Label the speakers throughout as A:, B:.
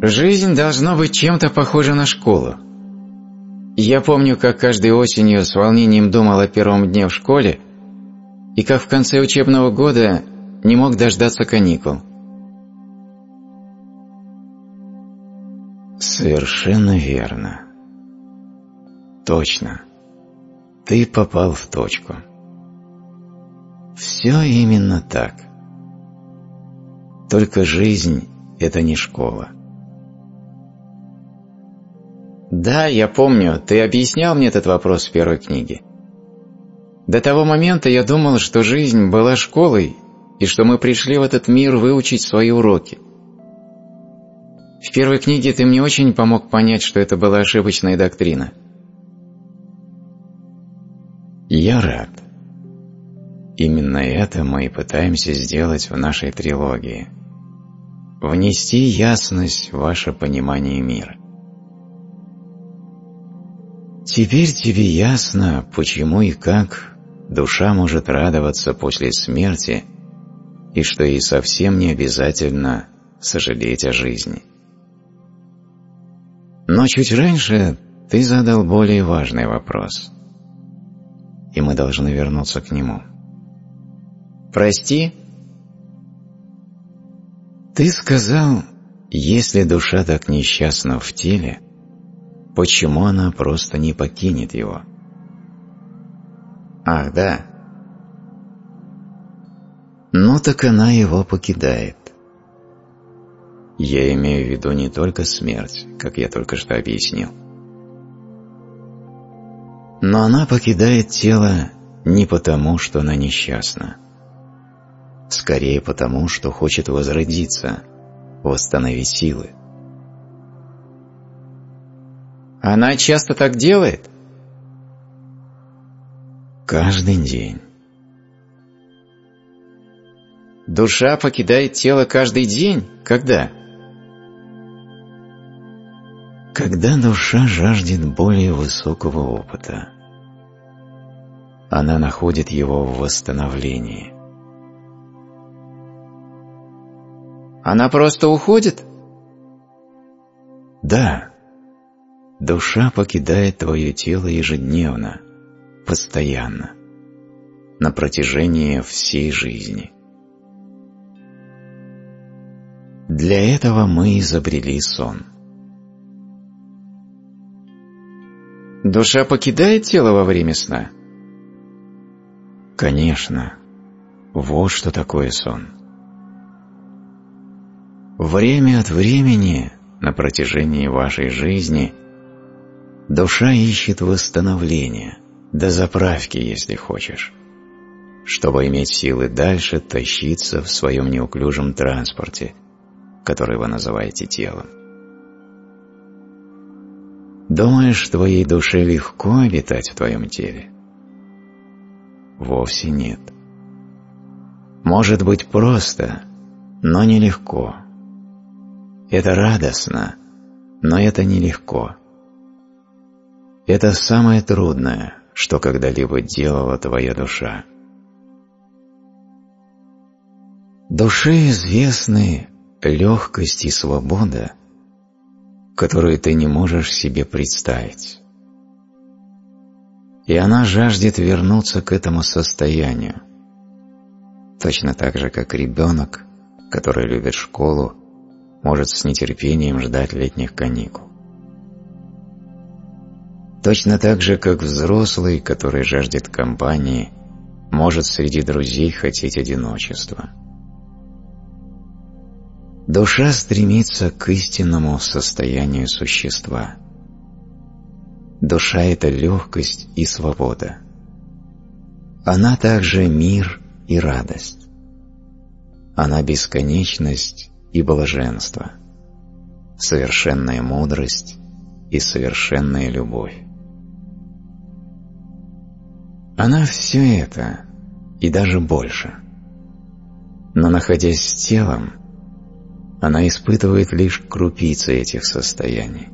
A: Жизнь должна быть чем-то похожа на школу. Я помню, как каждой осенью с волнением думал о первом дне в школе и как в конце учебного года не мог дождаться каникул.
B: Совершенно верно. Точно. Ты попал в точку. Все именно так. Только жизнь – это не школа.
A: Да, я помню, ты объяснял мне этот вопрос в первой книге. До того момента я думал, что жизнь была школой и что мы пришли в этот мир выучить свои уроки. В первой книге ты мне очень помог понять, что это была ошибочная доктрина.
B: Я рад. Именно это мы и пытаемся сделать в нашей трилогии. Внести ясность в ваше понимание мира. Теперь тебе ясно, почему и как душа может радоваться после смерти, и что ей совсем не обязательно сожалеть о жизни. Но чуть раньше ты задал более важный вопрос, и мы должны вернуться к нему.
A: Прости?
B: Ты сказал, если душа так несчастна в теле, почему она просто не покинет его?
A: Ах, да.
B: Ну так она его покидает. Я имею в виду не только смерть, как я только что объяснил. Но она покидает тело не потому, что она несчастна. Скорее потому, что хочет возродиться, восстановить силы.
A: Она часто так делает?
B: Каждый день.
A: Душа покидает тело каждый день? Когда?
B: Когда душа жаждет более высокого опыта. Она находит его в восстановлении.
A: Она просто уходит?
B: Да. Душа покидает твое тело ежедневно, постоянно, на протяжении всей жизни. Для этого мы изобрели сон.
A: Душа покидает тело во время сна?
B: Конечно. Вот что такое сон. Время от времени, на протяжении вашей жизни, душа ищет восстановления, дозаправки, если хочешь, чтобы иметь силы дальше тащиться в своем неуклюжем транспорте, который вы называете телом. Думаешь, твоей душе легко обитать в твоем теле? Вовсе нет. Может быть просто, но нелегко. Это радостно, но это нелегко. Это самое трудное, что когда-либо делала твоя душа. Душе известны легкость и свобода, которую ты не можешь себе представить. И она жаждет вернуться к этому состоянию, точно так же, как ребенок, который любит школу, может с нетерпением ждать летних каникул. Точно так же, как взрослый, который жаждет компании, может среди друзей хотеть одиночества. Душа стремится к истинному состоянию существа. Душа – это легкость и свобода. Она также мир и радость. Она бесконечность и блаженство, совершенная мудрость и совершенная любовь. Она все это и даже больше. Но находясь с телом, она испытывает лишь крупицы этих состояний.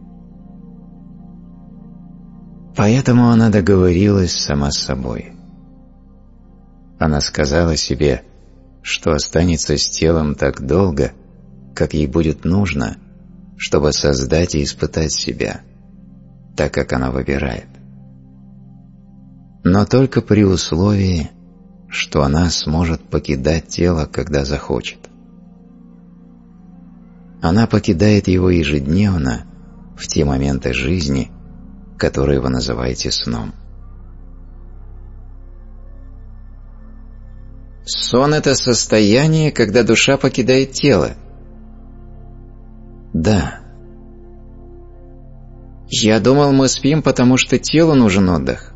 B: Поэтому она договорилась сама с собой. Она сказала себе, что останется с телом так долго, как ей будет нужно, чтобы создать и испытать себя, так как она выбирает. Но только при условии, что она сможет покидать тело, когда захочет. Она покидает его ежедневно в те моменты жизни, которые вы называете сном.
A: Сон – это состояние, когда душа покидает тело.
B: Да.
A: Я думал, мы спим, потому что телу нужен отдых.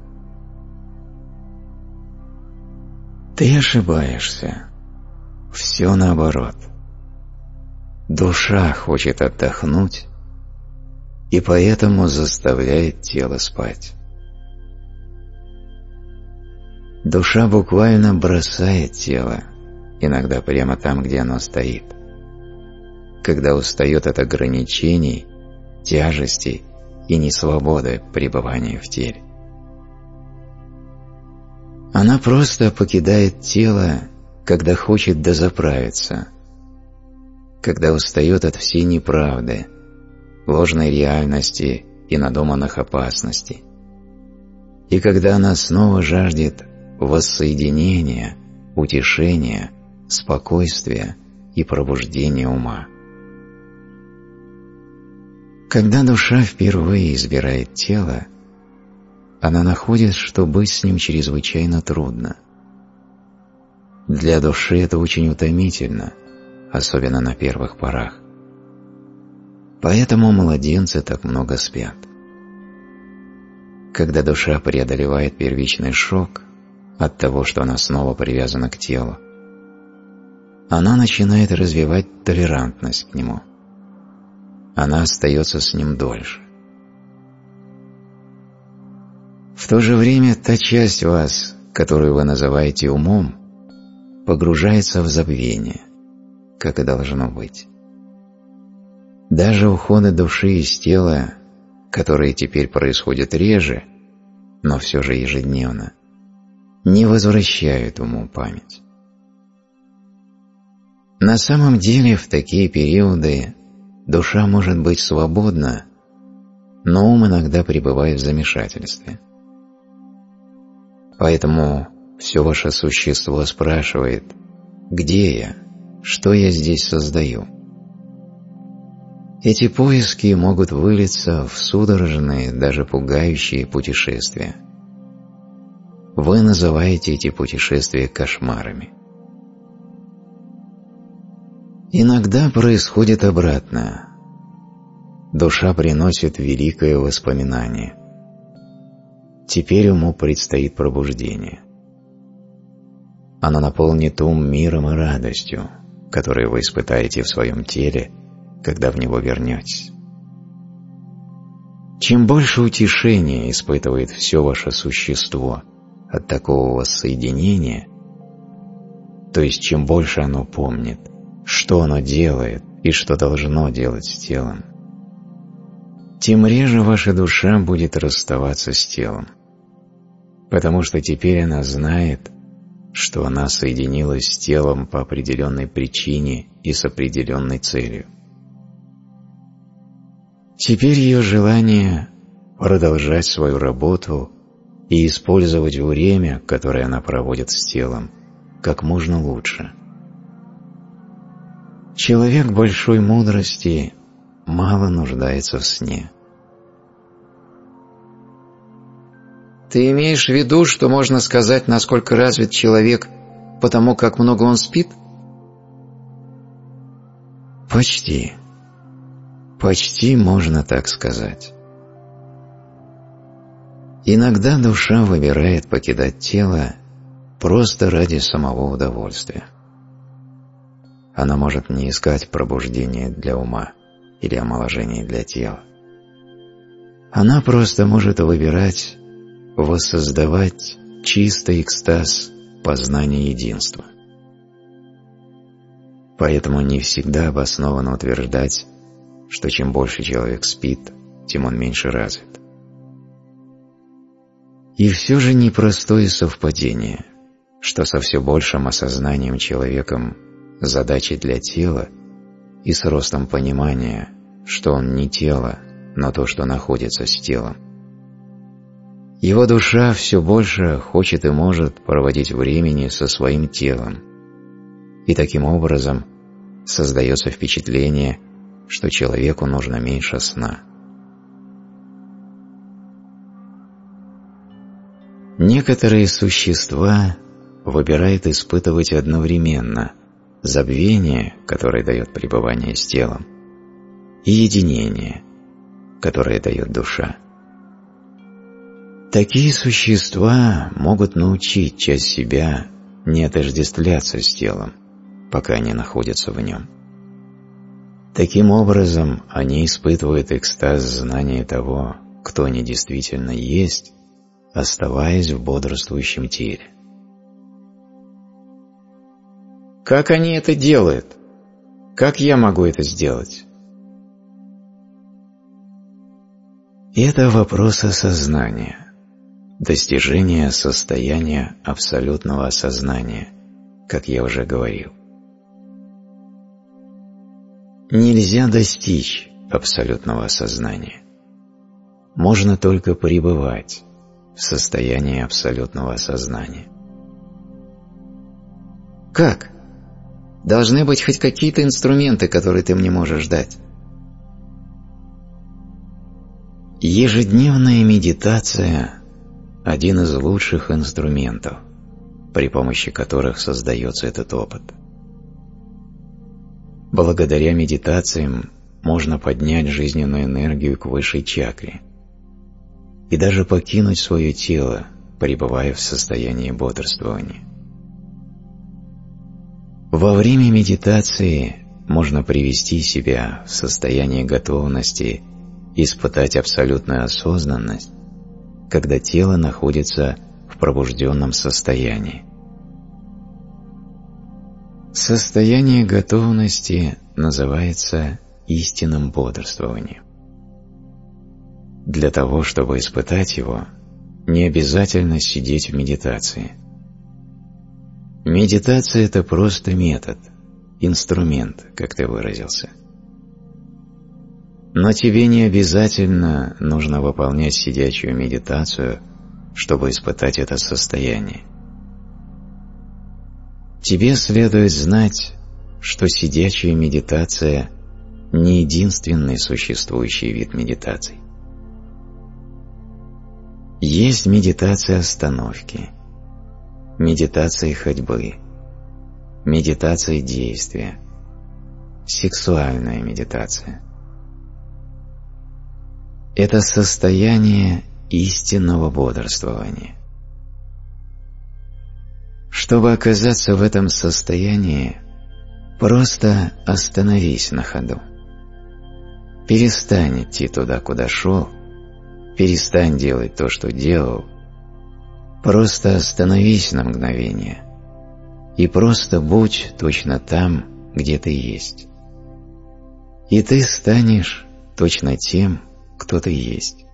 B: Ты ошибаешься. Все наоборот. Душа хочет отдохнуть и поэтому заставляет тело спать. Душа буквально бросает тело, иногда прямо там, где оно стоит, когда устает от ограничений, тяжести и несвободы пребывания в теле. Она просто покидает тело, когда хочет дозаправиться, когда устает от всей неправды, ложной реальности и надуманных опасностей, и когда она снова жаждет воссоединения, утешения, спокойствия и пробуждения ума. Когда душа впервые избирает тело, она находит, что быть с ним чрезвычайно трудно. Для души это очень утомительно, особенно на первых порах. Поэтому младенцы так много спят. Когда душа преодолевает первичный шок от того, что она снова привязана к телу, она начинает развивать толерантность к нему. Она остается с ним дольше. В то же время та часть вас, которую вы называете умом, погружается в забвение, как и должно быть. Даже уходы души из тела, которые теперь происходят реже, но все же ежедневно, не возвращают уму память. На самом деле в такие периоды душа может быть свободна, но ум иногда пребывает в замешательстве. Поэтому все ваше существо спрашивает: «Где я? Что я здесь создаю?» Эти поиски могут вылиться в судорожные, даже пугающие путешествия. Вы называете эти путешествия кошмарами. Иногда происходит обратное. Душа приносит великое воспоминание. Теперь уму предстоит пробуждение. Оно наполнит ум миром и радостью, которые вы испытаете в своем теле, когда в него вернетесь. Чем больше утешения испытывает все ваше существо от такого воссоединения, то есть чем больше оно помнит, что оно делает и что должно делать с телом, тем реже ваша душа будет расставаться с телом, потому что теперь она знает, что она соединилась с телом по определенной причине и с определенной целью. Теперь ее желание продолжать свою работу и использовать время, которое она проводит с телом, как можно лучше. Человек большой мудрости мало нуждается в сне.
A: Ты имеешь в виду, что можно сказать, насколько развит человек, потому как много он спит?
B: Почти. Почти можно так сказать. Иногда душа выбирает покидать тело просто ради самого удовольствия. Она может не искать пробуждения для ума или омоложения для тела. Она просто может выбирать воссоздавать чистый экстаз познания единства. Поэтому не всегда обоснованно утверждать, что чем больше человек спит, тем он меньше развит. И все же непростое совпадение, что со все большим осознанием человеком задачи для тела и с ростом понимания,
A: что он не тело, но то, что находится с телом. Его душа все больше хочет и может проводить времени со своим телом, и таким образом создается впечатление, что человеку нужно меньше сна. Некоторые существа выбирают испытывать одновременно забвение, которое дает пребывание с телом, и единение, которое дает душа. Такие существа могут научить часть себя не отождествляться с телом, пока они находятся в нем. Таким образом, они испытывают экстаз знания того, кто они действительно есть, оставаясь в бодрствующем теле. Как они это делают? Как я могу это сделать? Это вопрос осознания, достижения состояния абсолютного осознания, как я уже говорил. Нельзя достичь абсолютного осознания. Можно только пребывать в состоянии абсолютного осознания. Как? Должны быть хоть какие-то инструменты, которые ты мне можешь дать. Ежедневная медитация – один из лучших инструментов, при помощи которых создается этот опыт. Благодаря медитациям можно поднять жизненную энергию к высшей чакре и даже покинуть свое тело, пребывая в состоянии бодрствования. Во время медитации можно привести себя в состояние готовности испытать абсолютную осознанность, когда тело находится в пробужденном состоянии. Состояние готовности называется истинным бодрствованием. Для того, чтобы испытать его, не обязательно сидеть в медитации. Медитация – это просто метод, инструмент, как ты выразился. Но тебе не обязательно нужно выполнять сидячую медитацию, чтобы испытать это состояние. Тебе следует знать, что сидячая медитация не единственный существующий вид медитаций. Есть медитация остановки, медитация ходьбы, медитация действия, сексуальная медитация. Это состояние истинного бодрствования. Чтобы оказаться в этом состоянии, просто остановись на ходу. Перестань идти туда, куда шел, перестань делать то, что делал. Просто остановись на мгновение и просто будь точно там, где ты есть. И ты станешь точно тем, кто ты есть.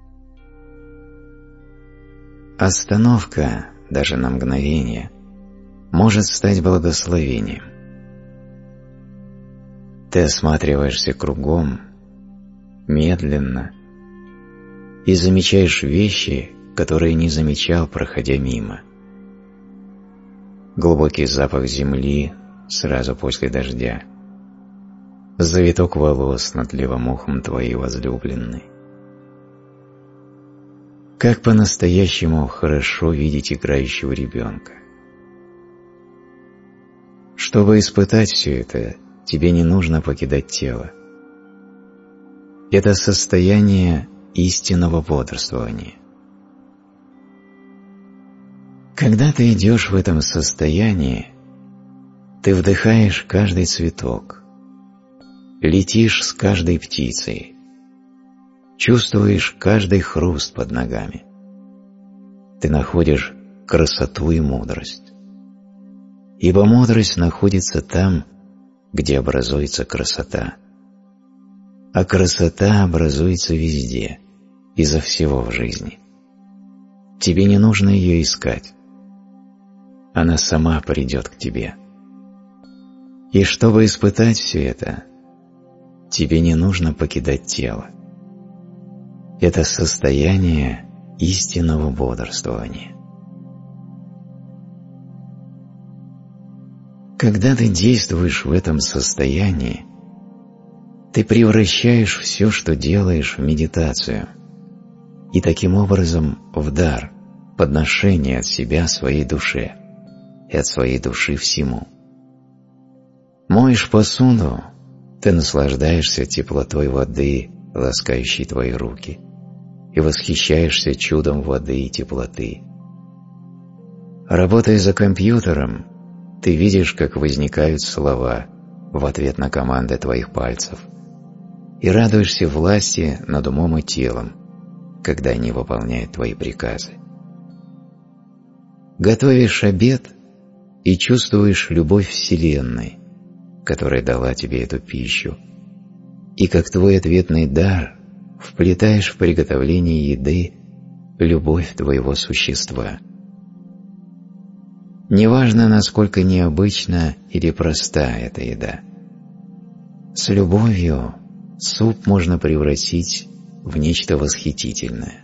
A: Остановка, даже на мгновение, может стать благословением. Ты осматриваешься кругом, медленно, и замечаешь вещи, которые не замечал, проходя мимо. Глубокий запах земли сразу после дождя, завиток волос над левым ухом твоей возлюбленной. Как по-настоящему хорошо видеть играющего ребенка. Чтобы испытать все это, тебе не нужно покидать тело. Это состояние истинного бодрствования. Когда ты идешь в этом состоянии, ты вдыхаешь каждый цветок, летишь с каждой птицей, чувствуешь каждый хруст под ногами. Ты находишь красоту и мудрость. Ибо мудрость находится там, где образуется красота. А красота образуется везде, изо всего в жизни. Тебе не нужно ее искать. Она сама придет к тебе. И чтобы испытать все это,
B: тебе не нужно покидать тело. Это состояние истинного бодрствования. Когда ты действуешь в этом состоянии, ты превращаешь все, что делаешь, в медитацию, и таким образом в дар, подношение от себя своей душе и от своей души всему. Моешь посуду, ты наслаждаешься теплотой воды, ласкающей твои руки, и восхищаешься чудом воды и теплоты. Работая за компьютером, ты видишь, как возникают слова в ответ на команды твоих пальцев, и радуешься власти над умом и телом, когда они выполняют твои приказы. Готовишь обед и чувствуешь любовь Вселенной, которая дала тебе эту пищу, и как твой ответный дар вплетаешь в приготовление еды любовь твоего существа. Неважно, насколько необычна или проста эта еда. С любовью суп можно превратить в нечто восхитительное.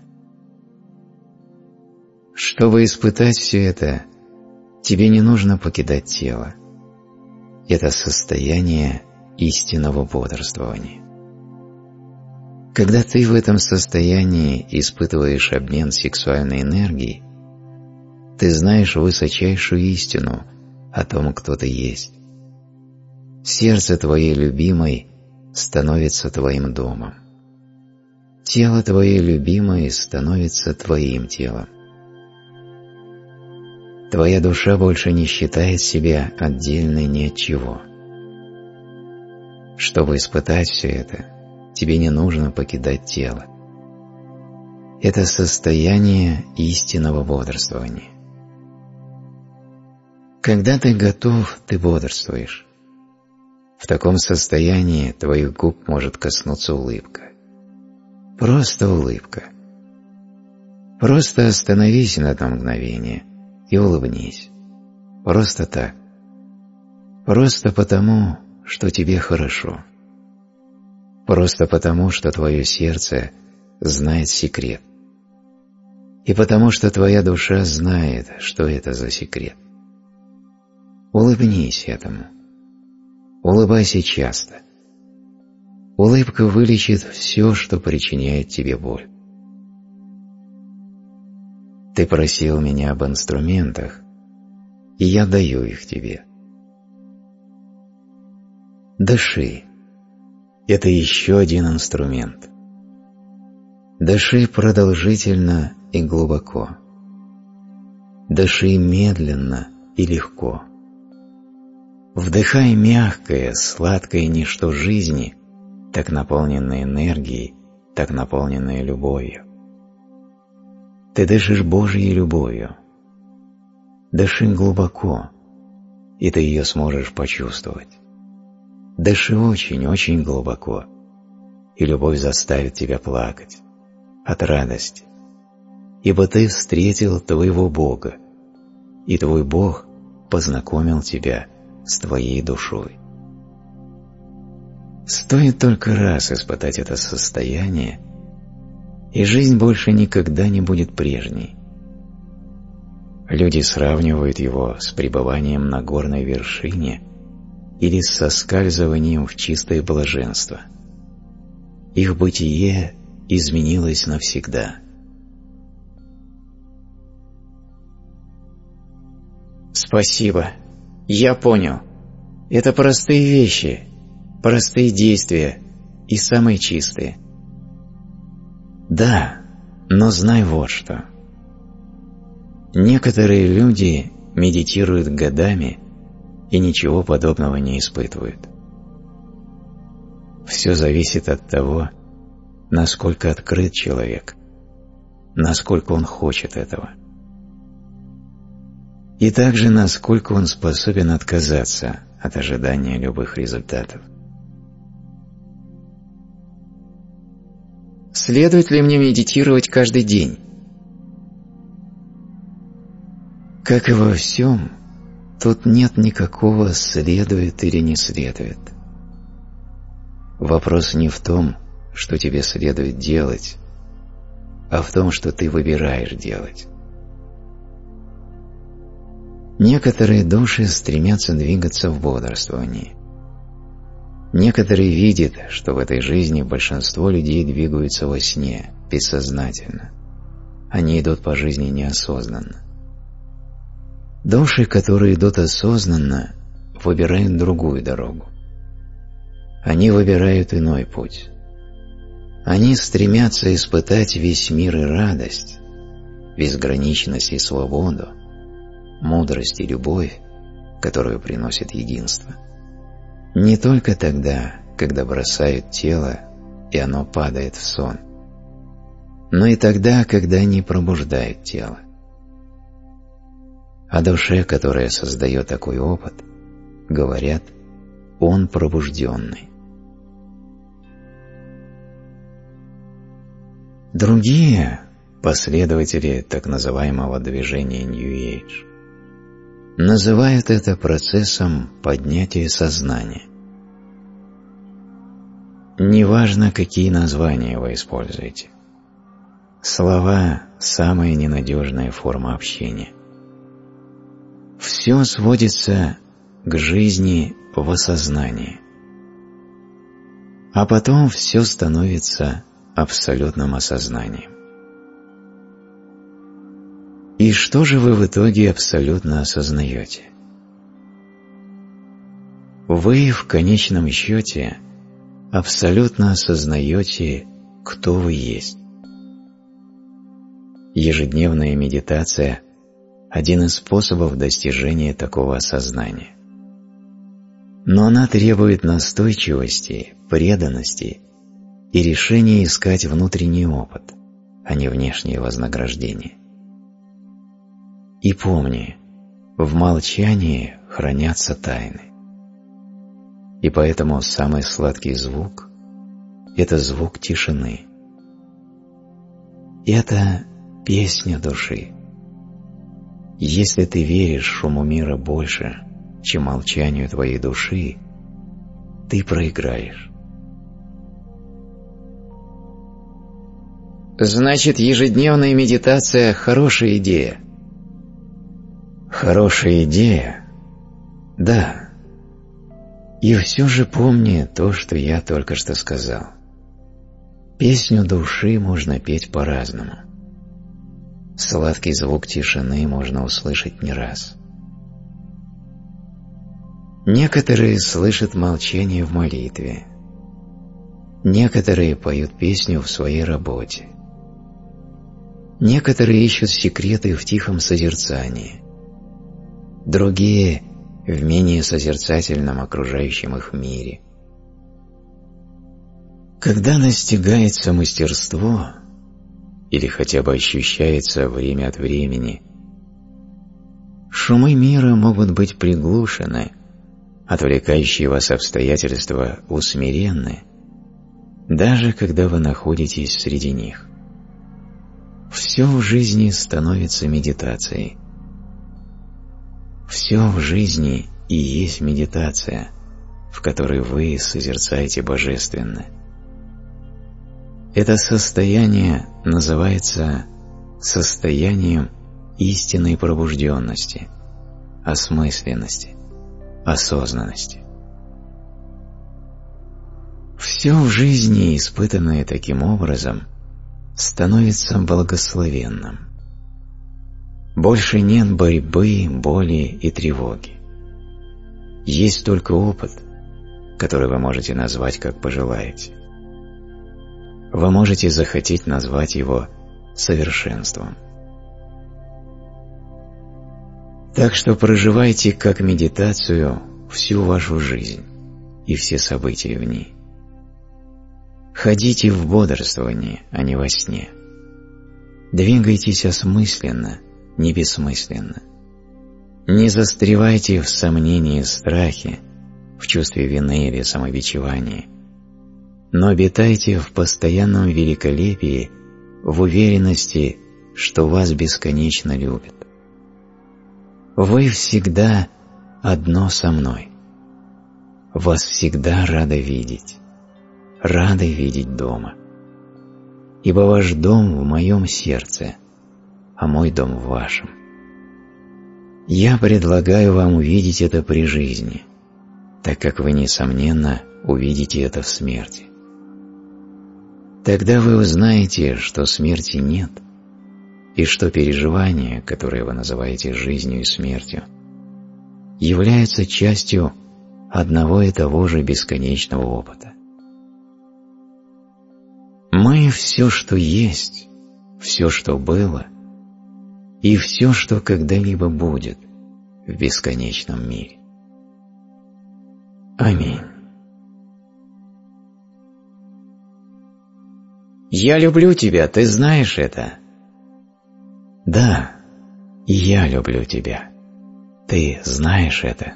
B: Чтобы испытать все это, тебе не нужно покидать тело. Это состояние истинного бодрствования. Когда ты в этом состоянии испытываешь обмен сексуальной энергией, ты знаешь высочайшую истину о том, кто ты есть. Сердце твоей любимой становится твоим домом. Тело твоей любимой становится твоим телом. Твоя душа больше не считает себя отдельной ни от чего. Чтобы испытать все это, тебе не нужно покидать тело. Это состояние истинного бодрствования. Когда ты готов, ты бодрствуешь. В таком состоянии твоих губ может коснуться улыбка. Просто улыбка. Просто остановись на одно мгновение и улыбнись. Просто так. Просто потому, что тебе хорошо. Просто потому, что твое сердце знает секрет. И потому, что твоя душа знает, что это за секрет. Улыбнись этому. Улыбайся часто. Улыбка вылечит все, что причиняет тебе боль. Ты просил меня об инструментах, и я даю их тебе. Дыши. Это еще один инструмент. Дыши продолжительно и глубоко. Дыши медленно и легко. Вдыхай мягкое, сладкое ничто жизни, так наполненное энергией, так наполненное любовью. Ты дышишь Божьей любовью. Дыши глубоко, и ты ее сможешь почувствовать. Дыши очень-очень глубоко, и любовь заставит тебя плакать от радости, ибо ты встретил твоего Бога, и твой Бог познакомил тебя с твоей душой. Стоит только раз испытать это состояние, и жизнь больше никогда не будет прежней. Люди сравнивают его с пребыванием на горной вершине или с соскальзыванием в чистое блаженство. Их бытие изменилось навсегда. Спасибо. Я понял. Это простые вещи, простые действия и самые чистые. Да, но знай вот что. Некоторые люди медитируют годами и ничего подобного не испытывают. Все зависит от того, насколько открыт человек, насколько он хочет этого. И также, насколько он способен отказаться от ожидания любых результатов. Следует ли мне медитировать каждый день? Как и во всем, тут нет никакого следует или не следует. Вопрос не в том, что тебе следует делать, а в том, что ты выбираешь делать. Некоторые души стремятся двигаться в бодрствовании. Некоторые видят, что в этой жизни большинство людей двигаются во сне, бессознательно. Они идут по жизни неосознанно. Души, которые идут осознанно, выбирают другую дорогу. Они выбирают иной путь. Они стремятся испытать весь мир и радость, безграничность и свободу, мудрость и любовь, которую приносит единство. Не только тогда, когда бросают тело, и оно падает в сон, но и тогда, когда они пробуждают тело. О душе, которая создает такой опыт, говорят: он пробужденный. Другие, последователи так называемого движения New Age, называют это процессом поднятия сознания. Неважно, какие названия вы используете. Слова – самая ненадежная форма общения. Все сводится к жизни в осознании. А потом все становится абсолютным осознанием. И что же вы в итоге абсолютно осознаете? Вы в конечном счете абсолютно осознаете, кто вы есть. Ежедневная медитация – один из способов достижения такого осознания. Но она требует настойчивости, преданности и решения искать внутренний опыт, а не внешнее вознаграждение. И помни, в молчании хранятся тайны. И поэтому самый сладкий звук – это звук тишины. Это песня души. Если ты веришь шуму мира больше, чем молчанию твоей души, ты проиграешь.
A: Значит, ежедневная медитация – хорошая идея.
B: Хорошая идея? Да. И все же помни то, что я только что сказал. Песню души можно петь по-разному. Сладкий звук тишины можно услышать не раз. Некоторые слышат молчание в молитве. Некоторые поют песню в своей работе. Некоторые ищут секреты в тихом созерцании. Другие – в менее созерцательном окружающем их мире. Когда настигается мастерство, или хотя бы ощущается время от времени, шумы мира могут быть приглушены, отвлекающие вас обстоятельства усмиренны, даже когда вы находитесь среди них. Все в жизни становится медитацией. Все в жизни и есть медитация, в которой вы созерцаете божественное. Это состояние называется состоянием истинной пробужденности, осмысленности, осознанности. Все в жизни, испытанное таким образом, становится благословенным. Больше нет борьбы, боли и тревоги. Есть только опыт, который вы можете назвать как пожелаете. Вы можете захотеть назвать его совершенством. Так что проживайте как медитацию всю вашу жизнь и все события в ней. Ходите в бодрствовании, а не во сне. Двигайтесь осмысленно, не бессмысленно. Не застревайте в сомнении и страхе, в чувстве вины или самобичевания, но обитайте в постоянном великолепии, в уверенности, что вас бесконечно любят. Вы всегда одно со мной. Вас всегда рада видеть. рады видеть дома. Ибо ваш дом в моем сердце, а мой дом в вашем. Я предлагаю вам увидеть это при жизни, так как вы, несомненно, увидите это в смерти. Тогда вы узнаете, что смерти нет, и что переживания, которые вы называете жизнью и смертью, являются частью одного и того же бесконечного опыта. Мы все, что есть, все, что было, и все, что когда-либо будет в бесконечном мире. Аминь.
A: Я люблю тебя, ты знаешь это?
B: Да, я люблю тебя. Ты знаешь это?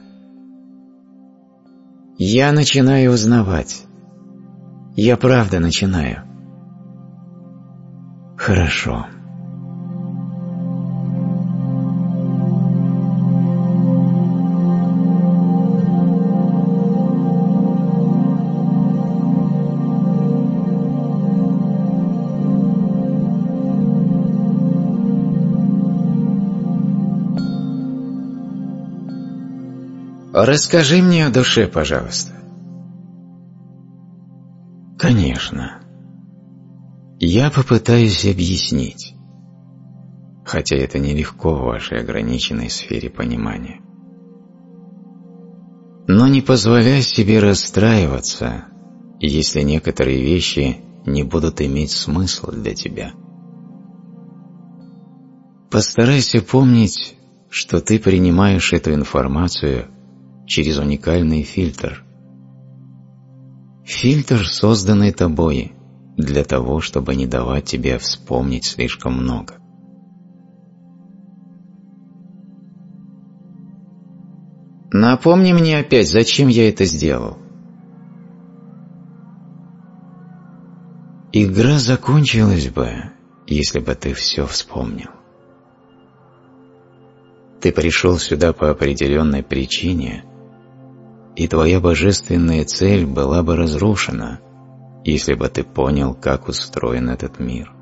A: Я начинаю узнавать. Я правда начинаю.
B: Хорошо.
A: Расскажи мне о душе, пожалуйста.
B: Конечно. Я попытаюсь объяснить, хотя это нелегко в вашей ограниченной сфере понимания. Но не позволяй себе расстраиваться, если некоторые вещи не будут иметь смысла для тебя. Постарайся помнить, что ты принимаешь эту информацию через уникальный фильтр. Фильтр, созданный тобой для того, чтобы не давать тебе вспомнить слишком много.
A: Напомни мне опять, зачем я это сделал.
B: Игра закончилась бы, если бы ты все вспомнил. Ты пришел сюда по определенной причине, и твоя божественная цель была бы разрушена, если бы ты понял, как устроен этот мир.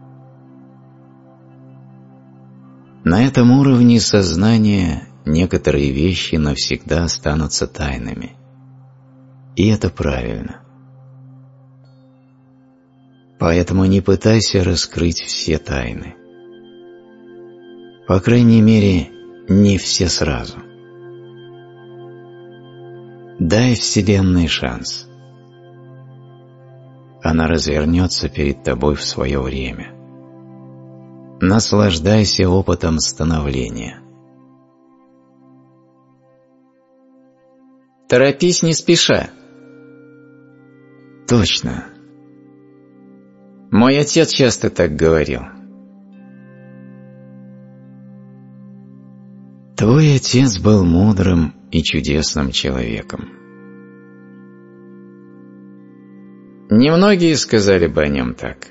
B: На этом уровне сознания некоторые вещи навсегда останутся тайнами. И это правильно. Поэтому не пытайся раскрыть все тайны. По крайней мере, не все сразу. Дай Вселенной шанс. Она развернется перед тобой в свое время. Наслаждайся опытом становления.
A: Торопись не спеша.
B: Точно.
A: Мой отец часто так говорил.
B: Твой отец был мудрым и чудесным человеком.
A: Немногие сказали бы о нем так.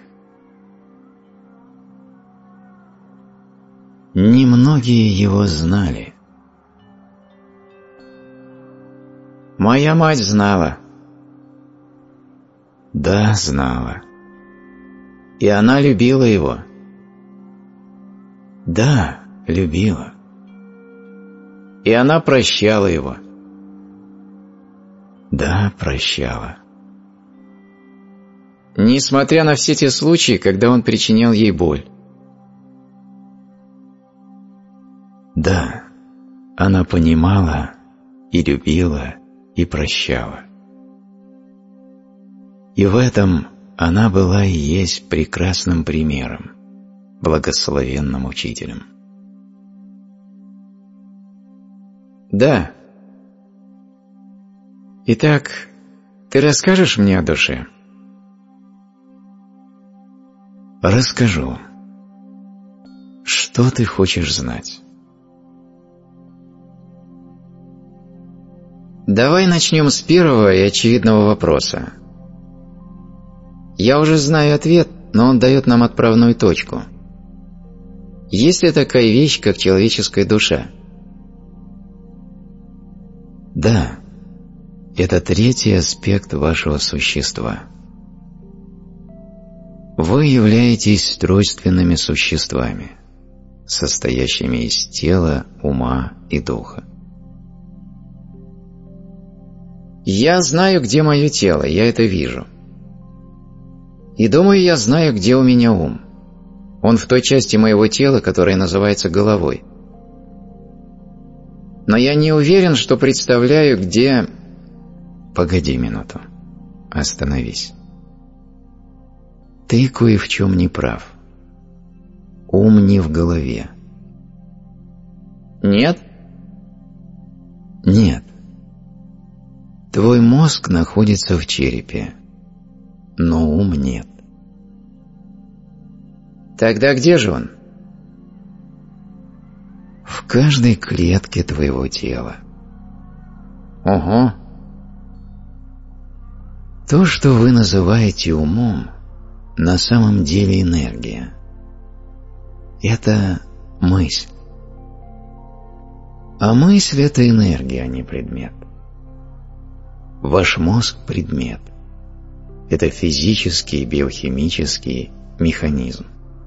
B: Немногие его знали.
A: Моя мать знала.
B: Да, знала.
A: И она любила его.
B: Да, любила.
A: И она прощала его.
B: Да, прощала.
A: Несмотря на все те случаи, когда он причинял ей боль.
B: Да, она понимала и любила и прощала. И в этом она была и есть прекрасным примером, благословенным учителем.
A: Да. Итак, ты расскажешь мне о душе?
B: Расскажу. Что ты хочешь знать?
A: Давай начнем с первого и очевидного вопроса. Я уже знаю ответ, но он дает нам отправную точку. Есть ли такая вещь, как человеческая душа?
B: Да, это третий аспект вашего существа. Вы являетесь тройственными существами, состоящими из тела, ума и духа.
A: Я знаю, где мое тело, я это вижу. И думаю, я знаю, где у меня ум. Он в той части моего тела, которая называется головой. Но я не уверен, что представляю, где...
B: Погоди минуту. Остановись. Ты кое в чем не прав. Ум не в голове.
A: Нет?
B: Нет. Твой мозг находится в черепе, но ум нет.
A: Тогда где же он?
B: В каждой клетке твоего тела.
A: Ого.
B: То, что вы называете умом, на самом деле энергия. Это мысль. А мысль – это энергия, а не предмет. Ваш мозг – предмет. Это физический, биохимический механизм.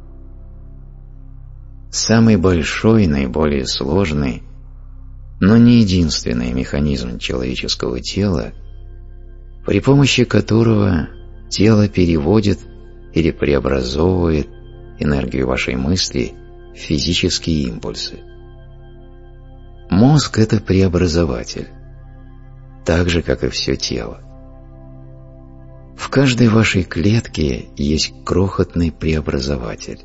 B: Самый большой, наиболее сложный, но не единственный механизм человеческого тела, при помощи которого тело переводит или преобразовывает энергию вашей мысли в физические импульсы. Мозг – это преобразователь, так же, как и все тело. В каждой вашей клетке есть крохотный преобразователь.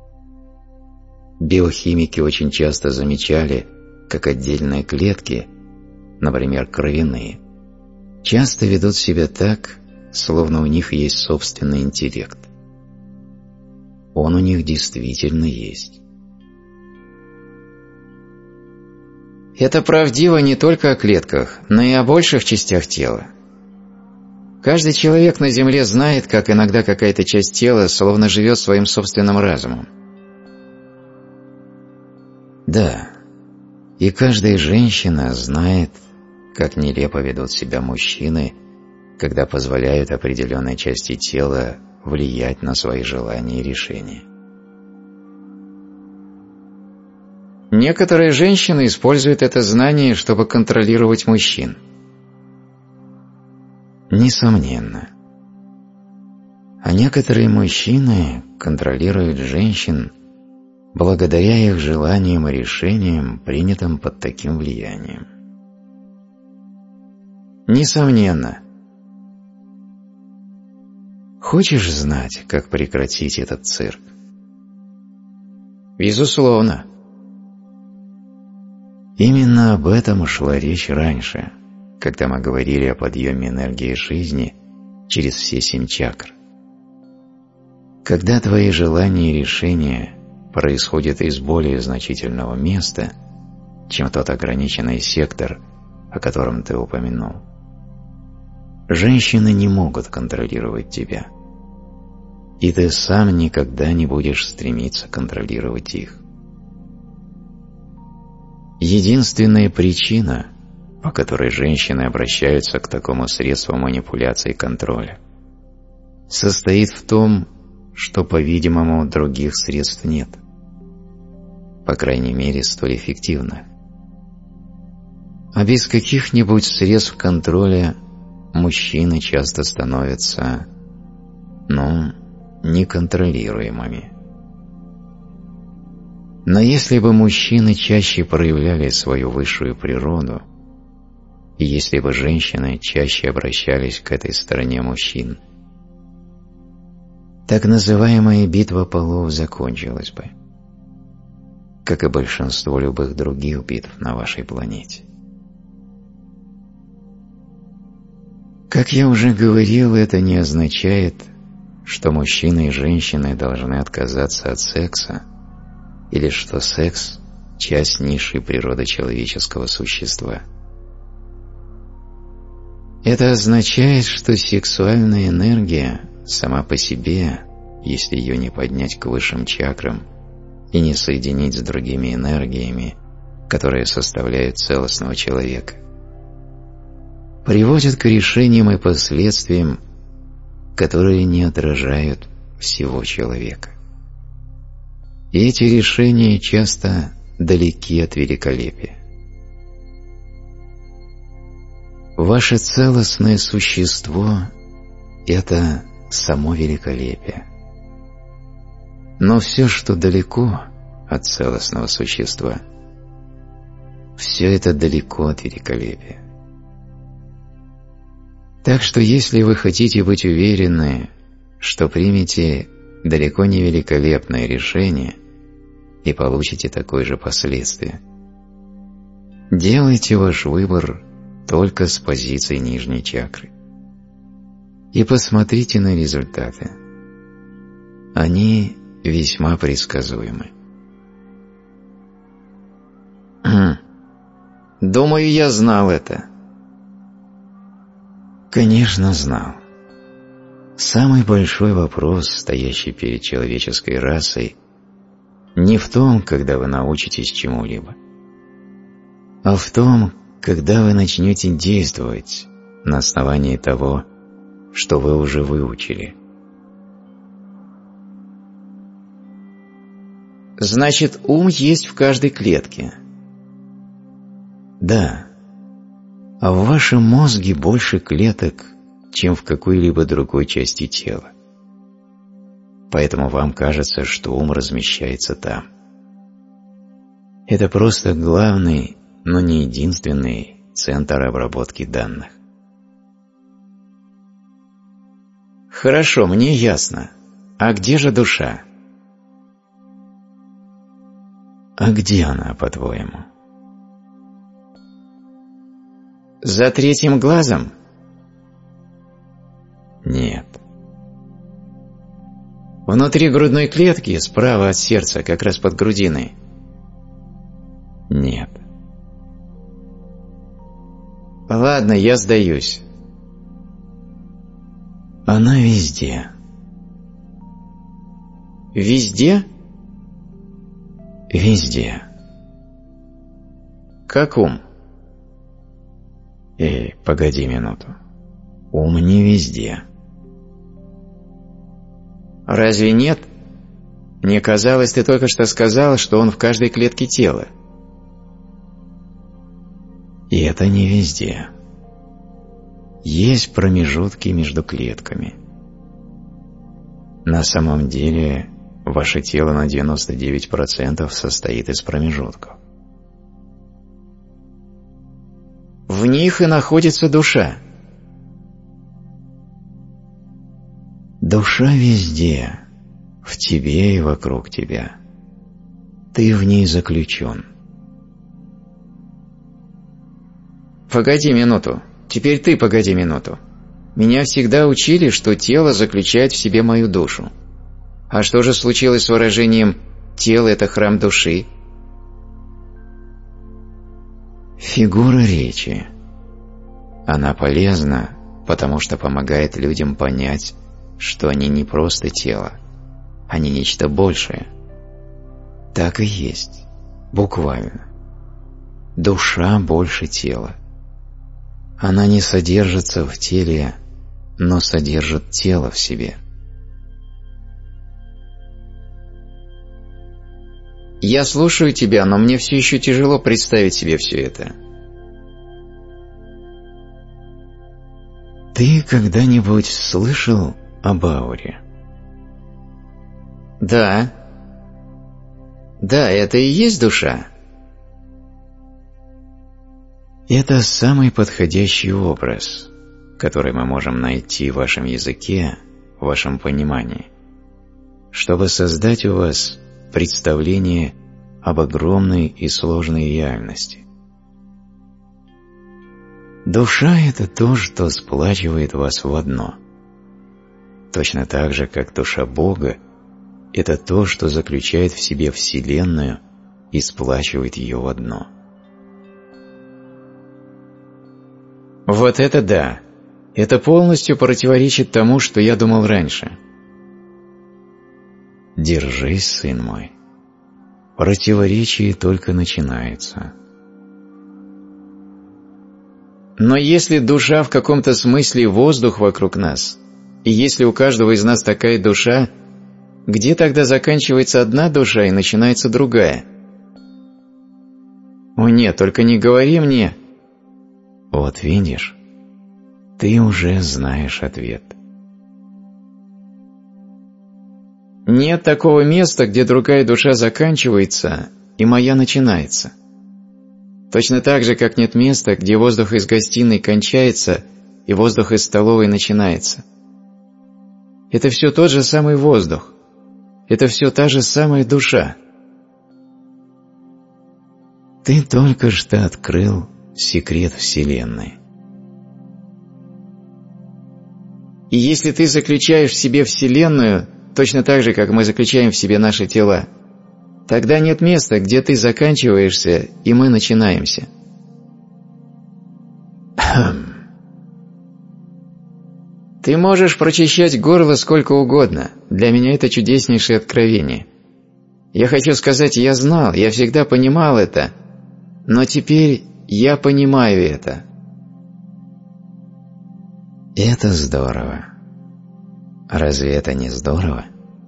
B: Биохимики очень часто замечали, как отдельные клетки, например, кровяные, часто ведут себя так, словно у них есть собственный интеллект. Он у них действительно есть.
A: Это правдиво не только о клетках, но и о больших частях тела. Каждый человек на Земле знает, как иногда какая-то часть тела словно живет своим собственным разумом.
B: Да, и каждая женщина знает, как нелепо ведут себя мужчины, когда позволяют определенной части тела влиять на свои желания и решения.
A: Некоторые женщины используют это знание, чтобы контролировать мужчин.
B: Несомненно. А некоторые мужчины контролируют женщин благодаря их желаниям и решениям, принятым под таким влиянием.
A: Несомненно.
B: Хочешь знать, как прекратить этот цирк?
A: Безусловно.
B: Именно об этом шла речь раньше, когда мы говорили о подъеме энергии жизни через все 7 чакр. Когда твои желания и решения происходят из более значительного места, чем тот ограниченный сектор, о котором ты упомянул, женщины не могут контролировать тебя, и ты сам никогда не будешь стремиться контролировать их. Единственная причина, по которой женщины обращаются к такому средству манипуляции и контроля, состоит в том, что, по-видимому, других средств нет, по крайней мере, столь эффективных. А без каких-нибудь средств контроля мужчины часто становятся, неконтролируемыми. Но если бы мужчины чаще проявляли свою высшую природу, и если бы женщины чаще обращались к этой стороне мужчин, так называемая битва полов закончилась бы, как и большинство любых других битв на вашей планете. Как я уже говорил, это не означает, что мужчины и женщины должны отказаться от секса, или что секс – часть низшей природы человеческого существа. Это означает, что сексуальная энергия сама по себе, если ее не поднять к высшим чакрам и не соединить с другими энергиями, которые составляют целостного человека, приводит к решениям и последствиям, которые не отражают всего человека. И эти решения часто далеки от великолепия. Ваше целостное существо – это само великолепие. Но все, что далеко от целостного существа, все это далеко от великолепия. Так что если вы хотите быть уверены, что примете далеко не великолепное решение и получите такое же последствие, делайте ваш выбор только с позиции нижней чакры. И посмотрите на результаты. Они весьма предсказуемы.
A: Думаю, я знал это.
B: Конечно, знал. Самый большой вопрос, стоящий перед человеческой расой, не в том, когда вы научитесь чему-либо, а в том, когда вы начнете действовать на основании того, что вы уже выучили.
A: Значит, ум есть в каждой клетке.
B: Да. А в вашем мозге больше клеток, чем в какой-либо другой части тела. Поэтому вам кажется, что ум размещается там. Это просто главный, но не единственный центр обработки данных.
A: Хорошо, мне ясно. А где же душа?
B: А где она, по-твоему?
A: За третьим глазом?
B: Нет.
A: Внутри грудной клетки, справа от сердца, как раз под грудиной?
B: Нет.
A: Ладно, я сдаюсь.
B: Она везде.
A: Везде?
B: Везде.
A: Как ум?
B: Эй, погоди минуту. Ум не везде.
A: Разве нет? Мне казалось, ты только что сказал, что он в каждой клетке тела.
B: И это не везде. Есть промежутки между клетками. На самом деле, ваше тело на 99% состоит из промежутков.
A: В них и находится душа.
B: Душа везде, в тебе и вокруг тебя. Ты в ней заключен.
A: Погоди минуту. Теперь ты погоди минуту. Меня всегда учили, что тело заключает в себе мою душу. А что же случилось с выражением «тело – это храм души»?
B: Фигура речи. Она полезна, потому что помогает людям понять, что они не просто тело, они нечто большее. Так и есть, буквально. Душа больше тела. Она не содержится в теле, но содержит тело в себе.
A: Я слушаю тебя, но мне все еще тяжело представить себе все это.
B: Ты когда-нибудь слышал об ауре?
A: Да. Да, это и есть душа.
B: Это самый подходящий образ, который мы можем найти в вашем языке, в вашем понимании, чтобы создать у вас представление об огромной и сложной реальности. Душа – это то, что сплачивает вас в одно. Точно так же, как душа Бога – это то, что заключает в себе Вселенную и сплачивает ее в одно.
A: Вот это да! Это полностью противоречит тому, что я думал раньше.
B: Держись, сын мой. Противоречие только начинается.
A: Но если душа в каком-то смысле воздух вокруг нас, и если у каждого из нас такая душа, где тогда заканчивается одна душа и начинается другая? О нет, только не говори мне.
B: Вот видишь, ты уже знаешь ответ.
A: Нет такого места, где другая душа заканчивается и моя начинается. Точно так же, как нет места, где воздух из гостиной кончается и воздух из столовой начинается. Это все тот же самый воздух. Это все та же самая душа.
B: Ты только что открыл секрет Вселенной.
A: И если ты заключаешь в себе Вселенную, точно так же, как мы заключаем в себе наши тела, тогда нет места, где ты заканчиваешься, и мы начинаемся. Ты можешь прочищать горло сколько угодно. Для меня это чудеснейшее откровение. Я хочу сказать, я знал, я всегда понимал это, но теперь я понимаю это.
B: Это здорово. Разве это не здорово?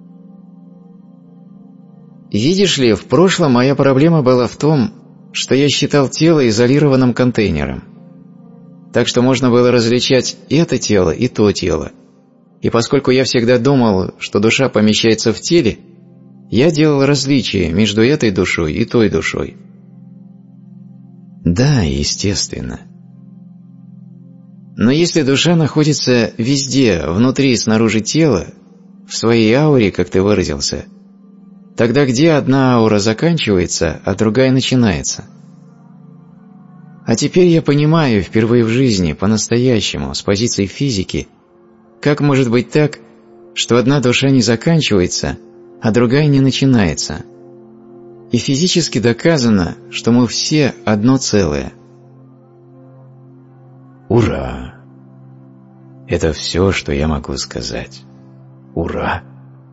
A: Видишь ли, в прошлом моя проблема была в том, что я считал тело изолированным контейнером. Так что можно было различать это тело и то тело. И поскольку я всегда думал, что душа помещается в теле, я делал различия между этой душой и той душой.
B: Да, естественно.
A: Но если душа находится везде, внутри и снаружи тела, в своей ауре, как ты выразился, тогда где одна аура заканчивается, а другая начинается? А теперь я понимаю впервые в жизни, по-настоящему, с позиции физики, как может быть так, что одна душа не заканчивается, а другая не начинается. И физически доказано, что мы все одно целое.
B: Ура! Это все, что я могу сказать. Ура!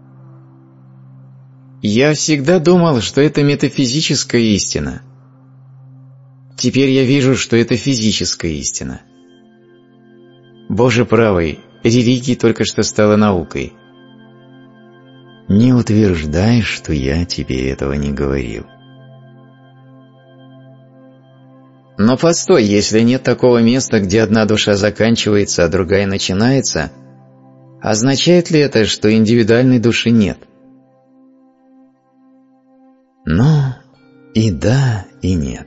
A: Я всегда думал, что это метафизическая истина. Теперь я вижу, что это физическая истина. Боже правый, религия только что стала наукой.
B: Не утверждай, что я тебе этого не говорил.
A: Но постой, если нет такого места, где одна душа заканчивается, а другая начинается, означает ли это, что индивидуальной души нет?
B: Ну, и да, и нет.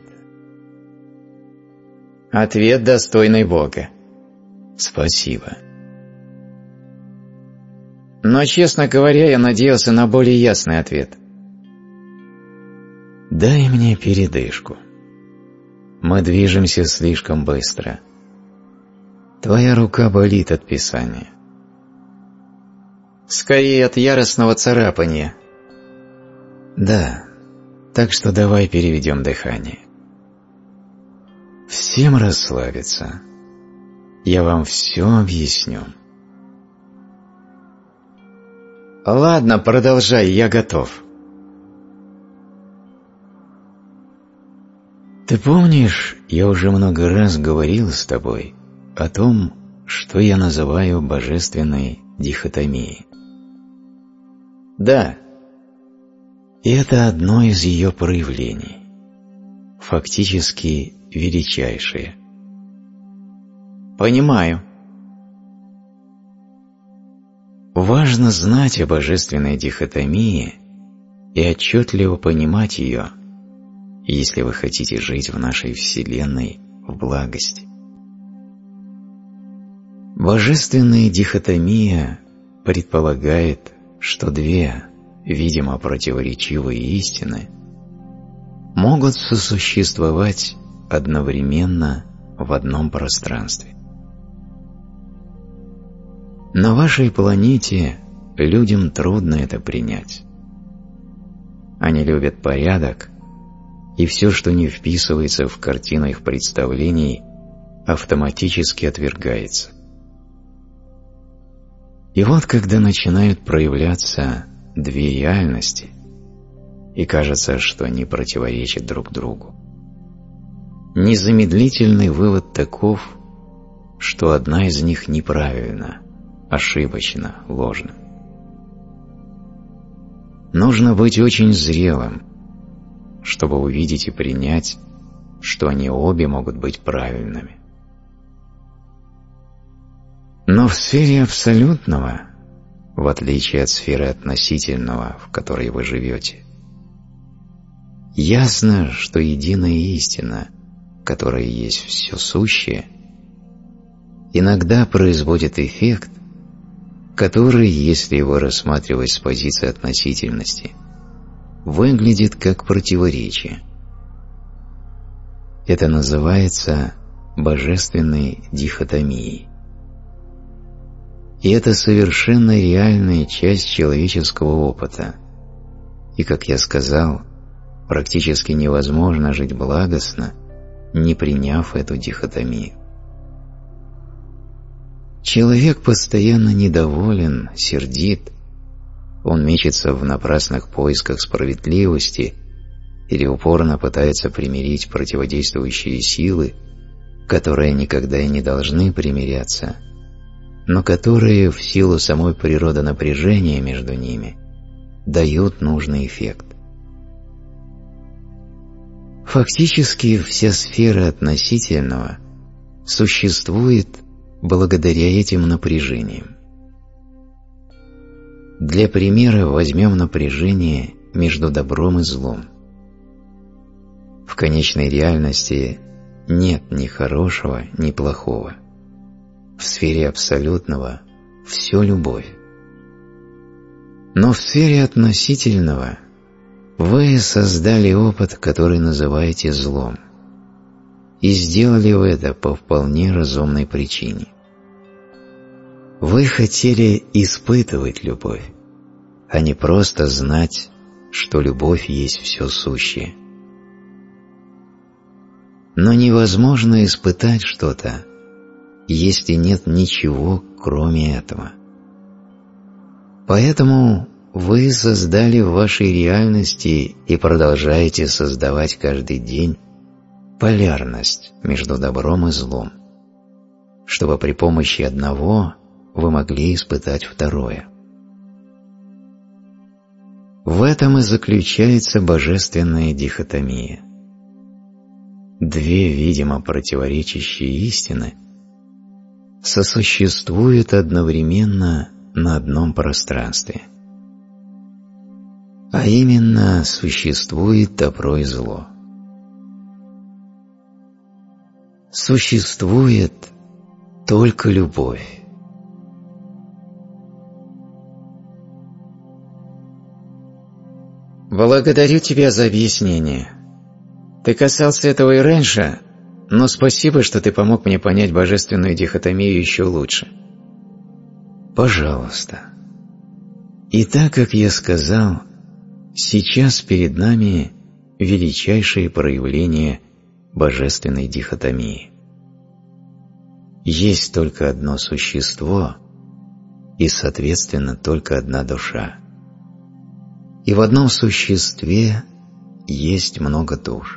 A: Ответ достойный Бога.
B: Спасибо.
A: Но, честно говоря, я надеялся на более ясный ответ.
B: Дай мне передышку. Мы движемся слишком быстро. Твоя рука болит от писания.
A: Скорее от яростного царапания.
B: Да, так что давай переведем дыхание. Всем расслабиться. Я вам все объясню.
A: Ладно, продолжай, я готов.
B: Ты помнишь, я уже много раз говорил с тобой о том, что я называю божественной дихотомией?
A: Да.
B: И это одно из ее проявлений, фактически величайшее.
A: Понимаю.
B: Важно знать о божественной дихотомии и отчетливо понимать ее, если вы хотите жить в нашей Вселенной в благости. Божественная дихотомия предполагает, что две, видимо, противоречивые истины могут сосуществовать одновременно в одном пространстве. На вашей планете людям трудно это принять. Они любят порядок, и все, что не вписывается в картину их представлений, автоматически отвергается. И вот когда начинают проявляться две реальности, и кажется, что они противоречат друг другу, незамедлительный вывод таков, что одна из них неправильна, ошибочна, ложна. Нужно быть очень зрелым, чтобы увидеть и принять, что они обе могут быть правильными. Но в сфере абсолютного, в отличие от сферы относительного, в которой вы живете, ясно, что единая истина, которая есть все сущее, иногда производит эффект, который, если его рассматривать с позиции относительности, выглядит как противоречие. Это называется божественной дихотомией. И это совершенно реальная часть человеческого опыта. И, как я сказал, практически невозможно жить благостно, не приняв эту дихотомию. Человек постоянно недоволен, сердит, он мечется в напрасных поисках справедливости или упорно пытается примирить противодействующие силы, которые никогда и не должны примиряться, но которые в силу самой природы напряжения между ними дают нужный эффект. Фактически вся сфера относительного существует благодаря этим напряжениям. Для примера возьмем напряжение между добром и злом. В конечной реальности нет ни хорошего, ни плохого. В сфере абсолютного все любовь. Но в сфере относительного вы создали опыт, который называете злом, и сделали вы это по вполне разумной причине. Вы хотели испытывать любовь, а не просто знать, что любовь есть все сущее. Но невозможно испытать что-то, если нет ничего, кроме этого. Поэтому вы создали в вашей реальности и продолжаете создавать каждый день полярность между добром и злом, чтобы при помощи одного вы могли испытать второе. В этом и заключается божественная дихотомия. Две, видимо, противоречащие истины сосуществуют одновременно на одном пространстве. А именно, существует добро и зло. Существует только любовь.
A: Благодарю тебя за объяснение. Ты касался этого и раньше, но спасибо, что ты помог мне понять божественную дихотомию еще лучше.
B: Пожалуйста. И так, как я сказал, сейчас перед нами величайшее проявление божественной дихотомии. Есть только одно существо и, соответственно, только одна душа. И в одном существе есть много душ.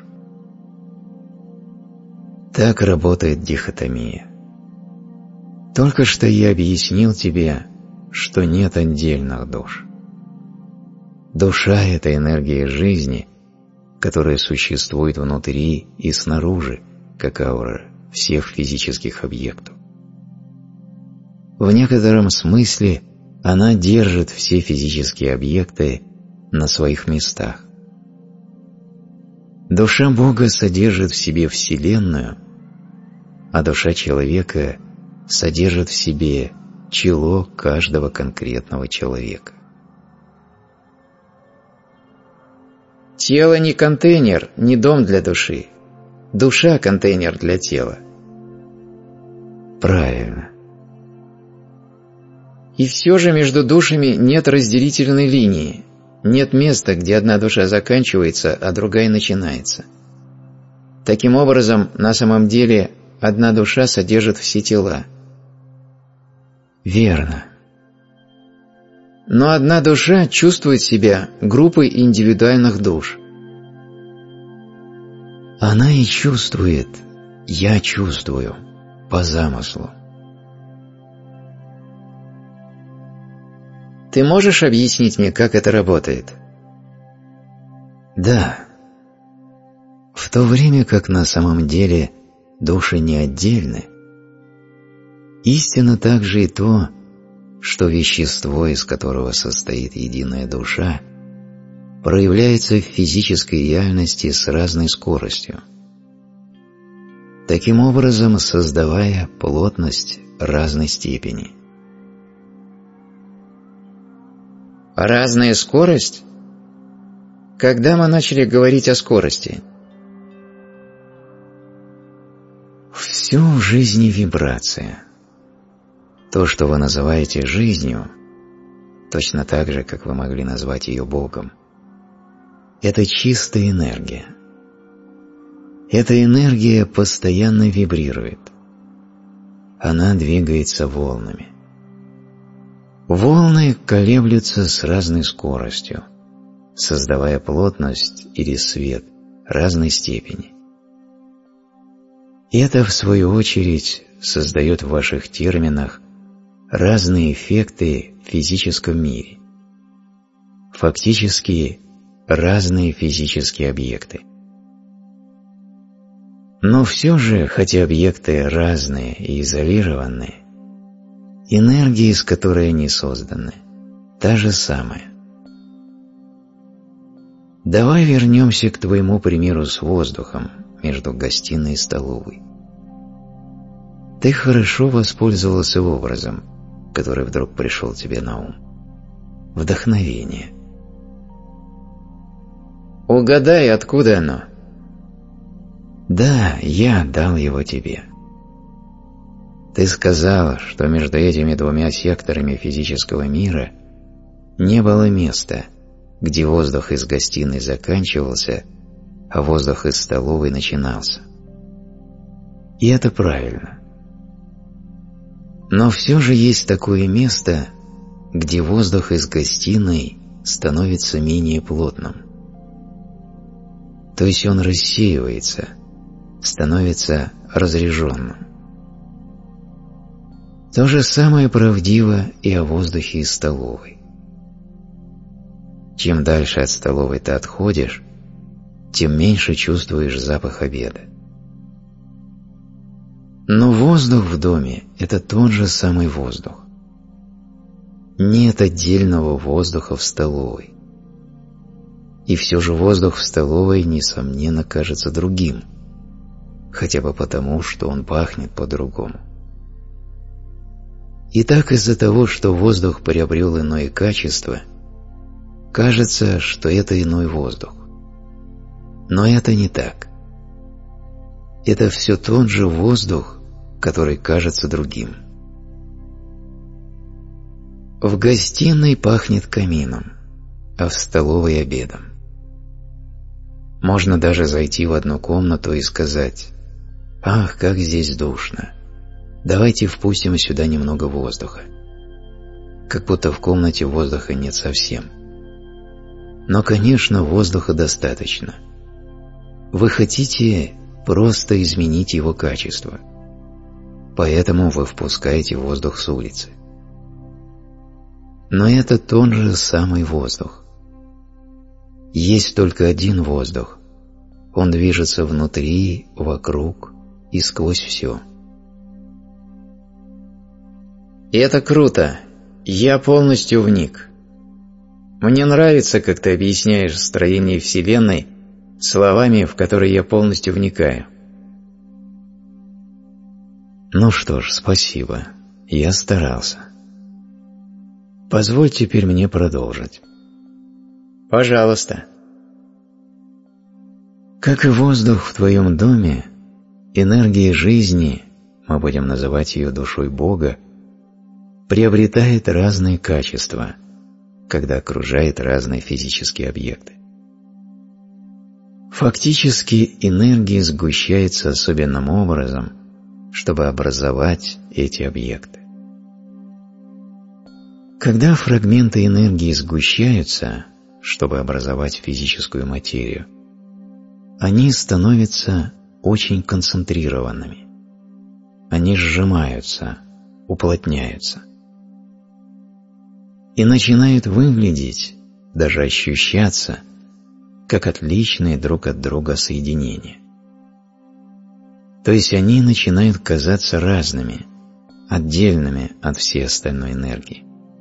B: Так работает дихотомия. Только что я объяснил тебе, что нет отдельных душ. Душа – это энергия жизни, которая существует внутри и снаружи, как аура всех физических объектов. В некотором смысле она держит все физические объекты на своих местах. Душа Бога содержит в себе Вселенную, а душа человека содержит в себе чело каждого конкретного человека.
A: Тело не контейнер, не дом для души. Душа – контейнер для тела.
B: Правильно.
A: И все же между душами нет разделительной линии, нет места, где одна душа заканчивается, а другая начинается. Таким образом, на самом деле, одна душа содержит все тела.
B: Верно.
A: Но одна душа чувствует себя группой индивидуальных душ.
B: Она и чувствует, я чувствую, по замыслу.
A: Ты можешь объяснить мне, как это работает?
B: Да. В то время как на самом деле души не отдельны, истинно также и то, что вещество, из которого состоит единая душа, проявляется в физической реальности с разной скоростью, таким образом создавая плотность разной степени.
A: Разная скорость? Когда мы начали говорить о скорости?
B: Все в жизни вибрация. То, что вы называете жизнью, точно так же, как вы могли назвать ее Богом, это чистая энергия. Эта энергия постоянно вибрирует. Она двигается волнами. Волны колеблются с разной скоростью, создавая плотность или свет разной степени. И это, в свою очередь, создает в ваших терминах разные эффекты в физическом мире. Фактически, разные физические объекты. Но все же, хотя объекты разные и изолированные, энергия, из которой они созданы, та же самая. Давай вернемся к твоему примеру с воздухом между гостиной и столовой. Ты хорошо воспользовался образом, который вдруг пришел тебе на ум. Вдохновение.
A: Угадай, откуда оно?
B: Да, я дал его тебе. Ты сказал, что между этими двумя секторами физического мира не было места, где воздух из гостиной заканчивался, а воздух из столовой начинался. И это правильно. Но все же есть такое место, где воздух из гостиной становится менее плотным. То есть он рассеивается, становится разреженным. То же самое правдиво и о воздухе из столовой. Чем дальше от столовой ты отходишь, тем меньше чувствуешь запах обеда. Но воздух в доме – это тот же самый воздух. Нет отдельного воздуха в столовой. И все же воздух в столовой, несомненно, кажется другим, хотя бы потому, что он пахнет по-другому. И так из-за того, что воздух приобрел иное качество, кажется, что это иной воздух. Но это не так. Это все тот же воздух, который кажется другим. В гостиной пахнет камином, а в столовой обедом. Можно даже зайти в одну комнату и сказать: «Ах, как здесь душно! Давайте впустим сюда немного воздуха». Как будто в комнате воздуха нет совсем. Но, конечно, воздуха достаточно. Вы хотите просто изменить его качество, поэтому вы впускаете воздух с улицы. Но это тот же самый воздух. Есть только один воздух. Он движется внутри, вокруг и сквозь все.
A: И это круто. Я полностью вник. Мне нравится, как ты объясняешь строение Вселенной словами, в которые я полностью вникаю.
B: Ну что ж, спасибо. Я старался. Позволь теперь мне продолжить.
A: Пожалуйста.
B: Как и воздух в твоем доме, энергия жизни, мы будем называть ее душой Бога, приобретает разные качества, когда окружает разные физические объекты. Фактически энергия сгущается особенным образом, чтобы образовать эти объекты. Когда фрагменты энергии сгущаются, чтобы образовать физическую материю, они становятся очень концентрированными. Они сжимаются, уплотняются. и начинают выглядеть, даже ощущаться, как отличные друг от друга соединения. То есть они начинают казаться разными, отдельными от всей остальной энергии.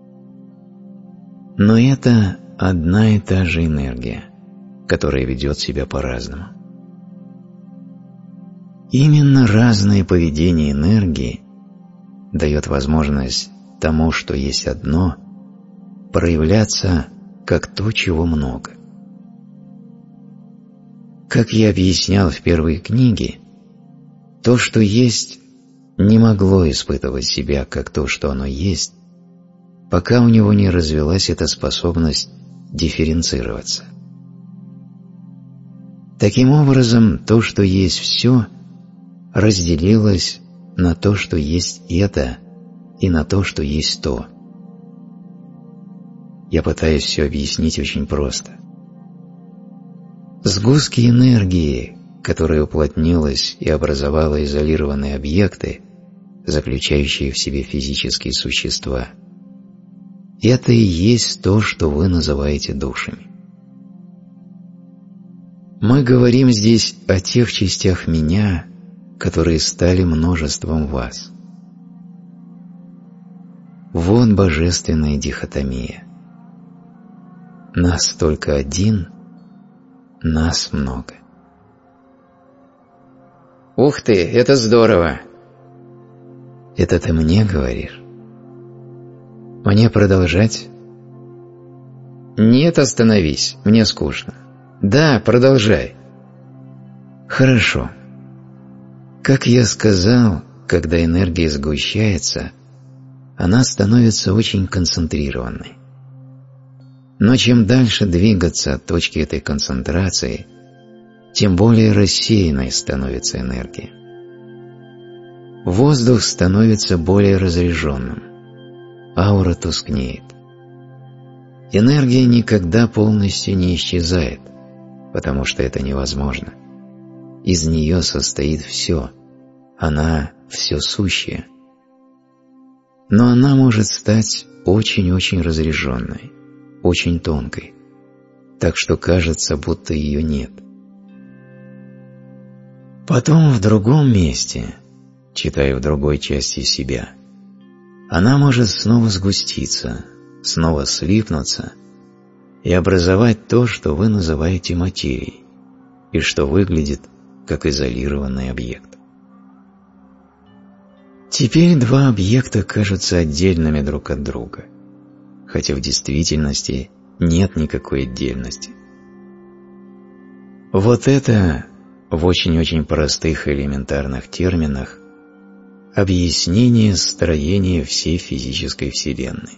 B: Но это одна и та же энергия, которая ведет себя по-разному. Именно разное поведение энергии дает возможность тому, что есть одно, проявляться как то, чего много. Как я объяснял в первой книге, то, что есть, не могло испытывать себя как то, что оно есть, пока у него не развилась эта способность дифференцироваться. Таким образом, то, что есть все, разделилось на то, что есть это, и на то, что есть то. Я пытаюсь все объяснить очень просто. Сгустки энергии, которая уплотнилась и образовала изолированные объекты, заключающие в себе физические существа, это и есть то, что вы называете душами. Мы говорим здесь о тех частях меня, которые стали множеством вас. Вот божественная дихотомия. Нас только один, нас много.
A: Ух ты, это здорово!
B: Это ты мне говоришь? Мне продолжать?
A: Нет, остановись, мне скучно. Да, продолжай.
B: Хорошо. Как я сказал, когда энергия сгущается, она становится очень концентрированной. Но чем дальше двигаться от точки этой концентрации, тем более рассеянной становится энергия. Воздух становится более разряженным, аура тускнеет. Энергия никогда полностью не исчезает, потому что это невозможно. Из нее состоит все, она все сущее. Но она может стать очень-очень разряженной, очень тонкой, так что кажется, будто ее нет. Потом в другом месте, читая в другой части себя, она может снова сгуститься, снова слипнуться и образовать то, что вы называете материей, и что выглядит как изолированный объект. Теперь два объекта кажутся отдельными друг от друга, хотя в действительности нет никакой отдельности. Вот это, в очень-очень простых и элементарных терминах, объяснение строения всей физической Вселенной.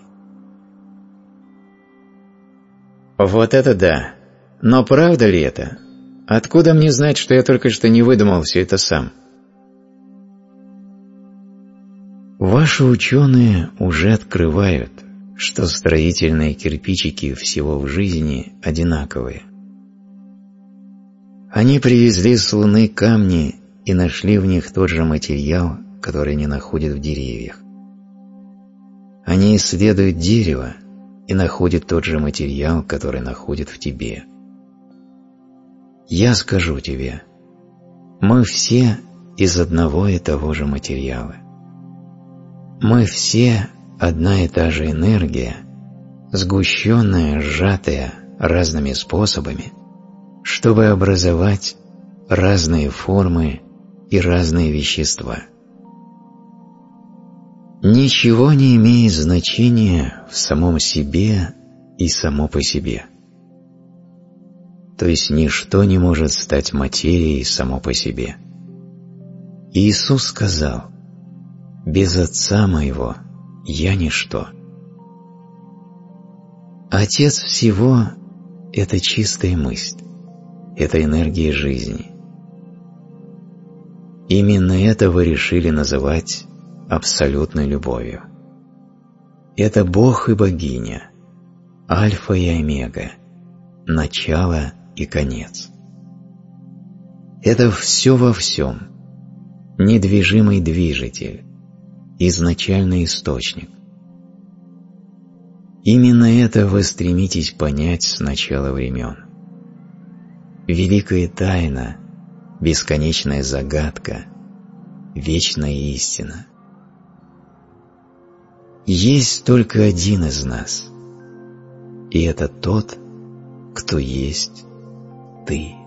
A: Вот это да! Но правда ли это? Откуда мне знать, что я только что не выдумал все это сам?
B: Ваши ученые уже открывают, что строительные кирпичики всего в жизни одинаковые. Они привезли с Луны камни и нашли в них тот же материал, который не находят в деревьях. Они исследуют дерево и находят тот же материал, который находят в тебе. Я скажу тебе, мы все из одного и того же материала. Мы все одна и та же энергия, сгущенная, сжатая разными способами, чтобы образовать разные формы и разные вещества. Ничего не имеет значения в самом себе и само по себе. То есть ничто не может стать материей само по себе. Иисус сказал: «Без Отца Моего я ничто». Отец всего – это чистая мысль, это энергия жизни. Именно это вы решили называть абсолютной любовью. Это Бог и Богиня, Альфа и Омега, начало и конец. Это все во всем, недвижимый движитель, изначальный источник. Именно это вы стремитесь понять с начала времен. Великая тайна, бесконечная загадка, вечная истина. Есть только один из нас, и это тот, кто есть ты.